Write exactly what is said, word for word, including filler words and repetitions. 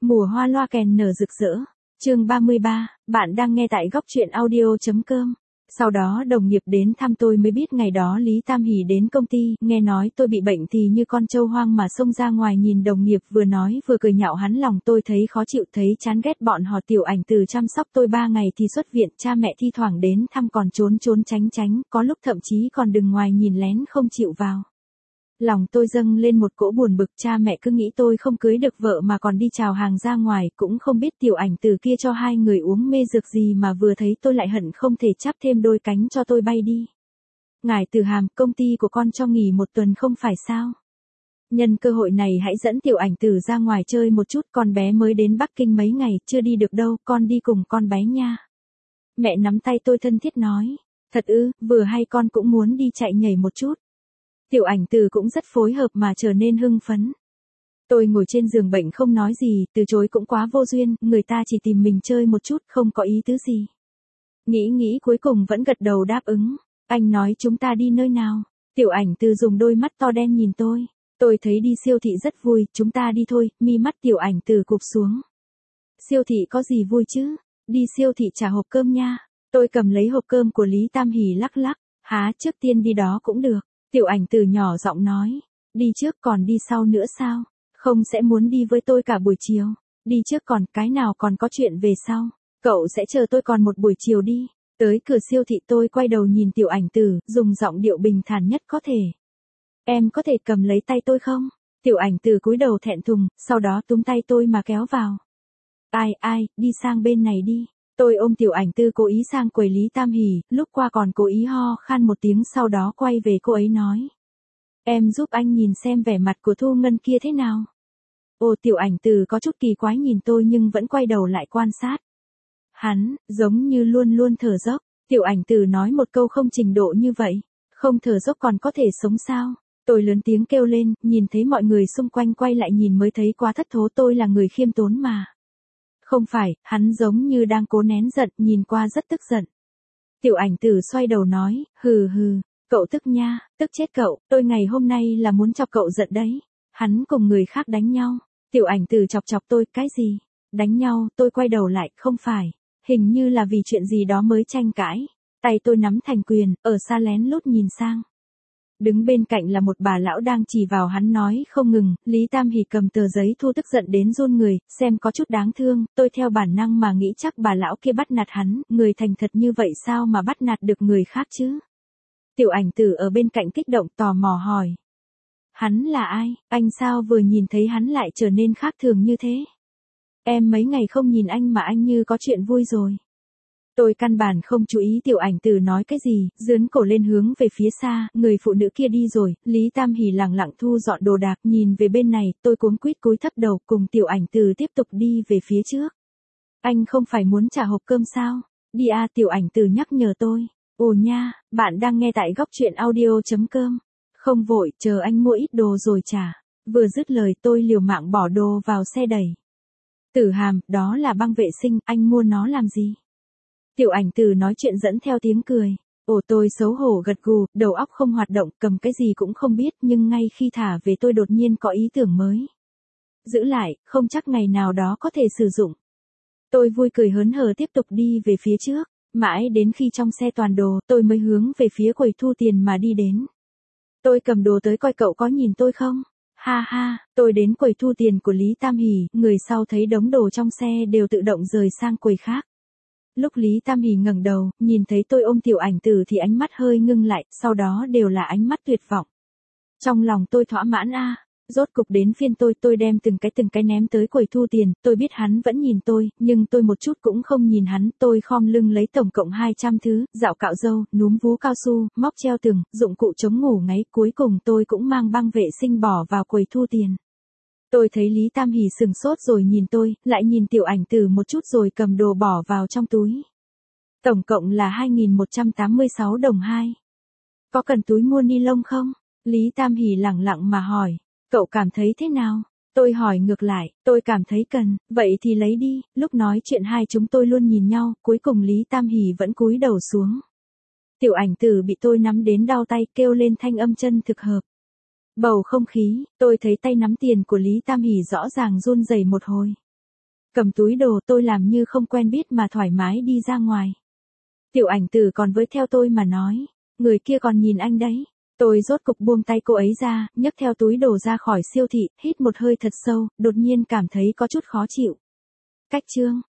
Mùa hoa loa kèn nở rực rỡ. Chương ba mươi ba, bạn đang nghe tại góc truyện audio.com. Sau đó đồng nghiệp đến thăm tôi mới biết ngày đó Lý Tam Hỷ đến công ty, nghe nói tôi bị bệnh thì như con trâu hoang mà xông ra ngoài nhìn đồng nghiệp vừa nói vừa cười nhạo hắn, lòng tôi thấy khó chịu, thấy chán ghét bọn họ. Tiểu Ảnh Từ chăm sóc tôi ba ngày thì xuất viện, cha mẹ thi thoảng đến thăm còn trốn trốn tránh tránh, có lúc thậm chí còn đứng ngoài nhìn lén không chịu vào. Lòng tôi dâng lên một cỗ buồn bực, cha mẹ cứ nghĩ tôi không cưới được vợ mà còn đi chào hàng ra ngoài, cũng không biết Tiểu Ảnh Từ kia cho hai người uống mê dược gì mà vừa thấy tôi lại hận không thể chắp thêm đôi cánh cho tôi bay đi. Ngài Từ Hàm, công ty của con cho nghỉ một tuần không phải sao? Nhân cơ hội này hãy dẫn Tiểu Ảnh Từ ra ngoài chơi một chút, con bé mới đến Bắc Kinh mấy ngày, chưa đi được đâu, con đi cùng con bé nha. Mẹ nắm tay tôi thân thiết nói, thật ư, vừa hay con cũng muốn đi chạy nhảy một chút. Tiểu Ảnh Từ cũng rất phối hợp mà trở nên hưng phấn. Tôi ngồi trên giường bệnh không nói gì, từ chối cũng quá vô duyên, người ta chỉ tìm mình chơi một chút, không có ý tứ gì. Nghĩ nghĩ cuối cùng vẫn gật đầu đáp ứng. Anh nói chúng ta đi nơi nào? Tiểu Ảnh Từ dùng đôi mắt to đen nhìn tôi. Tôi thấy đi siêu thị rất vui, chúng ta đi thôi. Mi mắt Tiểu Ảnh Từ cụp xuống. Siêu thị có gì vui chứ? Đi siêu thị trả hộp cơm nha. Tôi cầm lấy hộp cơm của Lý Tam Hỷ lắc lắc. Há, trước tiên đi đó cũng được. Tiểu Ảnh Từ nhỏ giọng nói, đi trước còn đi sau nữa sao? Không sẽ muốn đi với tôi cả buổi chiều. Đi trước còn cái nào còn có chuyện về sau. Cậu sẽ chờ tôi còn một buổi chiều đi. Tới cửa siêu thị tôi quay đầu nhìn Tiểu Ảnh Từ, dùng giọng điệu bình thản nhất có thể. Em có thể cầm lấy tay tôi không? Tiểu Ảnh Từ cúi đầu thẹn thùng, sau đó túm tay tôi mà kéo vào. Ai ai, đi sang bên này đi. Tôi ôm Tiểu Ảnh Từ cố ý sang quầy Lý Tam Hỷ, lúc qua còn cố ý ho khan một tiếng, sau đó quay về cô ấy nói. Em giúp anh nhìn xem vẻ mặt của Thu Ngân kia thế nào. Ồ, Tiểu Ảnh Từ có chút kỳ quái nhìn tôi nhưng vẫn quay đầu lại quan sát. Hắn, giống như luôn luôn thở dốc. Tiểu Ảnh Từ nói một câu không trình độ như vậy. Không thở dốc còn có thể sống sao? Tôi lớn tiếng kêu lên, nhìn thấy mọi người xung quanh quay lại nhìn mới thấy quá thất thố, tôi là người khiêm tốn mà. Không phải, hắn giống như đang cố nén giận, nhìn qua rất tức giận. Tiểu Ảnh Từ xoay đầu nói, hừ hừ, cậu tức nha, tức chết cậu, tôi ngày hôm nay là muốn chọc cậu giận đấy. Hắn cùng người khác đánh nhau. Tiểu Ảnh Từ chọc chọc tôi, cái gì? Đánh nhau? Tôi quay đầu lại, không phải. Hình như là vì chuyện gì đó mới tranh cãi. Tay tôi nắm thành quyền, ở xa lén lút nhìn sang. Đứng bên cạnh là một bà lão đang chỉ vào hắn nói không ngừng. Lý Tam Hỷ cầm tờ giấy thu tức giận đến run người, xem có chút đáng thương. Tôi theo bản năng mà nghĩ chắc bà lão kia bắt nạt hắn, người thành thật như vậy sao mà bắt nạt được người khác chứ? Tiểu Ảnh Từ ở bên cạnh kích động tò mò hỏi. Hắn là ai? Anh sao vừa nhìn thấy hắn lại trở nên khác thường như thế? Em mấy ngày không nhìn anh mà anh như có chuyện vui rồi. Tôi căn bản không chú ý Tiểu Ảnh Từ nói cái gì, dướn cổ lên hướng về phía xa, người phụ nữ kia đi rồi. Lý Tam Hỷ lẳng lặng thu dọn đồ đạc, nhìn về bên này, tôi cuống quýt cúi thấp đầu, cùng Tiểu Ảnh Từ tiếp tục đi về phía trước. Anh không phải muốn trả hộp cơm sao? Đi à, Tiểu Ảnh Từ nhắc nhở tôi. Ồ nha, bạn đang nghe tại góc truyện audio.com. Không vội, chờ anh mua ít đồ rồi trả. Vừa dứt lời tôi liều mạng bỏ đồ vào xe đẩy. Tử Hàm, đó là băng vệ sinh, anh mua nó làm gì? Tiểu Ảnh Từ nói chuyện dẫn theo tiếng cười. Ồ, tôi xấu hổ gật gù, đầu óc không hoạt động, cầm cái gì cũng không biết, nhưng ngay khi thả về tôi đột nhiên có ý tưởng mới. Giữ lại, không chắc ngày nào đó có thể sử dụng. Tôi vui cười hớn hở tiếp tục đi về phía trước, mãi đến khi trong xe toàn đồ, tôi mới hướng về phía quầy thu tiền mà đi đến. Tôi cầm đồ tới coi cậu có nhìn tôi không? Ha ha, tôi đến quầy thu tiền của Lý Tam Hỷ, người sau thấy đống đồ trong xe đều tự động rời sang quầy khác. Lúc Lý Tam Hỷ ngẩng đầu, nhìn thấy tôi ôm Tiểu Ảnh Từ thì ánh mắt hơi ngưng lại, sau đó đều là ánh mắt tuyệt vọng. Trong lòng tôi thỏa mãn a, rốt cục đến phiên tôi, tôi đem từng cái từng cái ném tới quầy thu tiền, tôi biết hắn vẫn nhìn tôi, nhưng tôi một chút cũng không nhìn hắn, tôi khom lưng lấy tổng cộng hai trăm thứ, dạo cạo râu, núm vú cao su, móc treo tường, dụng cụ chống ngủ ngáy, cuối cùng tôi cũng mang băng vệ sinh bỏ vào quầy thu tiền. Tôi thấy Lý Tam Hỷ sừng sốt rồi nhìn tôi, lại nhìn Tiểu Ảnh Từ một chút rồi cầm đồ bỏ vào trong túi. Tổng cộng là hai nghìn một trăm tám mươi sáu đồng hai. Có cần túi mua ni lông không? Lý Tam Hỷ lẳng lặng mà hỏi. Cậu cảm thấy thế nào? Tôi hỏi ngược lại, tôi cảm thấy cần, vậy thì lấy đi. Lúc nói chuyện hai chúng tôi luôn nhìn nhau, cuối cùng Lý Tam Hỷ vẫn cúi đầu xuống. Tiểu Ảnh Từ bị tôi nắm đến đau tay, kêu lên thanh âm chân thực hợp. Bầu không khí, tôi thấy tay nắm tiền của Lý Tam Hỷ rõ ràng run rẩy một hồi. Cầm túi đồ tôi làm như không quen biết mà thoải mái đi ra ngoài. Tiểu Ảnh Tử còn với theo tôi mà nói, người kia còn nhìn anh đấy. Tôi rốt cục buông tay cô ấy ra, nhấc theo túi đồ ra khỏi siêu thị, hít một hơi thật sâu, đột nhiên cảm thấy có chút khó chịu. Cách chương